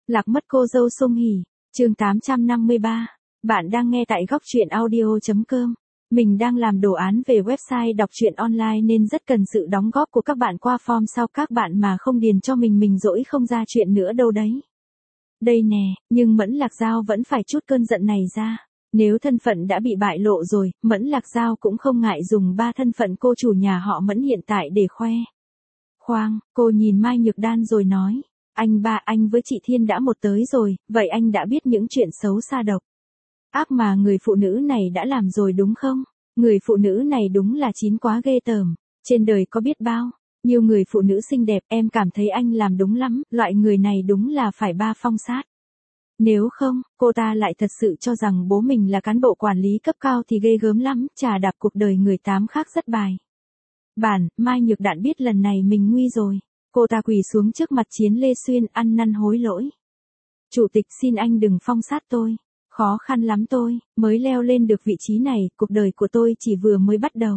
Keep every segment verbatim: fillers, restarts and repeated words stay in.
Lạc mất cô dâu Song Hỷ, chương tám trăm năm mươi ba. Bạn đang nghe tại góc truyện audio chấm com. Mình đang làm đồ án về website đọc truyện online nên rất cần sự đóng góp của các bạn qua form sau các bạn mà không điền cho mình mình dỗi không ra chuyện nữa đâu đấy. Đây nè, nhưng Mẫn Lạc Giao vẫn phải chút cơn giận này ra. Nếu thân phận đã bị bại lộ rồi, Mẫn Lạc Giao cũng không ngại dùng ba thân phận cô chủ nhà họ Mẫn hiện tại để khoe. Khoang, cô nhìn Mai Nhược Đan rồi nói. Anh ba, anh với chị Thiên đã một tới rồi, vậy anh đã biết những chuyện xấu xa độc ác mà người phụ nữ này đã làm rồi đúng không? Người phụ nữ này đúng là chín quá ghê tởm. Trên đời có biết bao nhiều người phụ nữ xinh đẹp, em cảm thấy anh làm đúng lắm, loại người này đúng là phải ba phong sát. Nếu không, cô ta lại thật sự cho rằng bố mình là cán bộ quản lý cấp cao thì ghê gớm lắm, chà đạp cuộc đời người tám khác rất bài bản. Mai Nhược Đạn biết lần này mình nguy rồi. Cô ta quỳ xuống trước mặt Chiến Lê Xuyên ăn năn hối lỗi. Chủ tịch xin anh đừng phong sát tôi. Khó khăn lắm tôi, mới leo lên được vị trí này, cuộc đời của tôi chỉ vừa mới bắt đầu.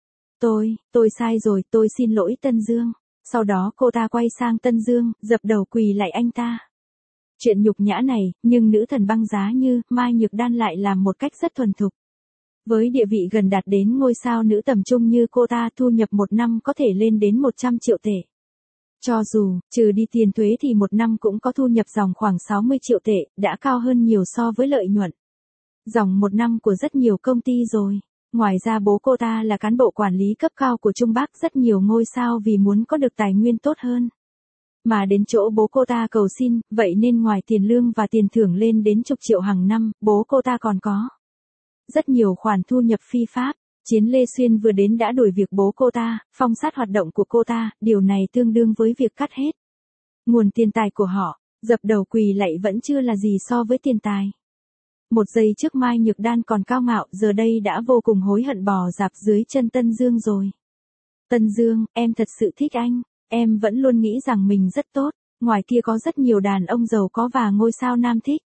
Tôi, tôi sai rồi, tôi xin lỗi Tân Dương. Sau đó cô ta quay sang Tân Dương, dập đầu quỳ lại anh ta. Chuyện nhục nhã này, nhưng nữ thần băng giá như Mai Nhược Đan lại làm một cách rất thuần thục. Với địa vị gần đạt đến ngôi sao nữ tầm trung như cô ta, thu nhập một năm có thể lên đến một trăm triệu tệ. Cho dù, trừ đi tiền thuế thì một năm cũng có thu nhập dòng khoảng sáu mươi triệu tệ, đã cao hơn nhiều so với lợi nhuận dòng một năm của rất nhiều công ty rồi. Ngoài ra bố cô ta là cán bộ quản lý cấp cao của Trung Bắc, rất nhiều ngôi sao vì muốn có được tài nguyên tốt hơn mà đến chỗ bố cô ta cầu xin, vậy nên ngoài tiền lương và tiền thưởng lên đến chục triệu hàng năm, bố cô ta còn có rất nhiều khoản thu nhập phi pháp. Chiến Lê Xuyên vừa đến đã đuổi việc bố cô ta, phong sát hoạt động của cô ta, điều này tương đương với việc cắt hết nguồn tiền tài của họ. Dập đầu quỳ lạy vẫn chưa là gì so với tiền tài. Một giây trước Mai Nhược Đan còn cao ngạo, giờ đây đã vô cùng hối hận bò rạp dưới chân Tân Dương rồi. Tân Dương, em thật sự thích anh, em vẫn luôn nghĩ rằng mình rất tốt, ngoài kia có rất nhiều đàn ông giàu có và ngôi sao nam thích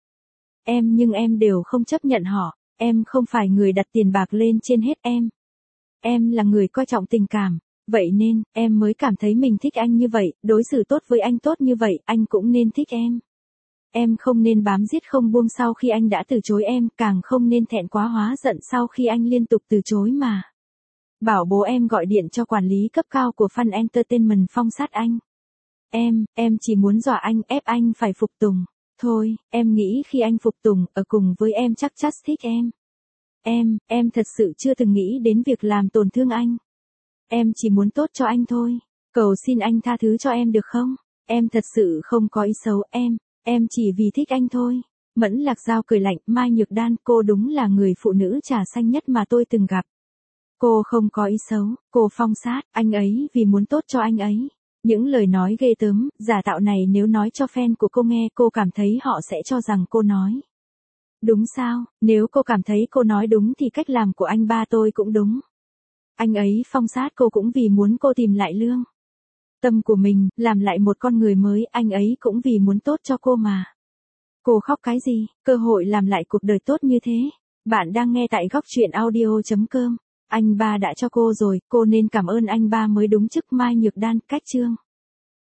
em nhưng em đều không chấp nhận họ. Em không phải người đặt tiền bạc lên trên hết em. Em là người coi trọng tình cảm. Vậy nên, em mới cảm thấy mình thích anh như vậy, đối xử tốt với anh tốt như vậy, anh cũng nên thích em. Em không nên bám giết không buông sau khi anh đã từ chối em, càng không nên thẹn quá hóa giận sau khi anh liên tục từ chối mà bảo bố em gọi điện cho quản lý cấp cao của Fun Entertainment phong sát anh. Em, em chỉ muốn dọa anh, ép anh phải phục tùng. Thôi, em nghĩ khi anh phục tùng, ở cùng với em chắc chắn thích em. Em, em thật sự chưa từng nghĩ đến việc làm tổn thương anh. Em chỉ muốn tốt cho anh thôi. Cầu xin anh tha thứ cho em được không? Em thật sự không có ý xấu, em, em chỉ vì thích anh thôi. Mẫn Lạc Giao cười lạnh, Mai Nhược Đan, cô đúng là người phụ nữ trà xanh nhất mà tôi từng gặp. Cô không có ý xấu, cô phong sát anh ấy vì muốn tốt cho anh ấy. Những lời nói ghê tởm, giả tạo này nếu nói cho fan của cô nghe, cô cảm thấy họ sẽ cho rằng cô nói đúng sao? Nếu cô cảm thấy cô nói đúng thì cách làm của anh ba tôi cũng đúng. Anh ấy phong sát cô cũng vì muốn cô tìm lại lương tâm của mình, làm lại một con người mới, anh ấy cũng vì muốn tốt cho cô mà. Cô khóc cái gì? Cơ hội làm lại cuộc đời tốt như thế. Bạn đang nghe tại góc truyện audio chấm com. Anh ba đã cho cô rồi, cô nên cảm ơn anh ba mới đúng. Chức Mai Nhược Đan, cách chương.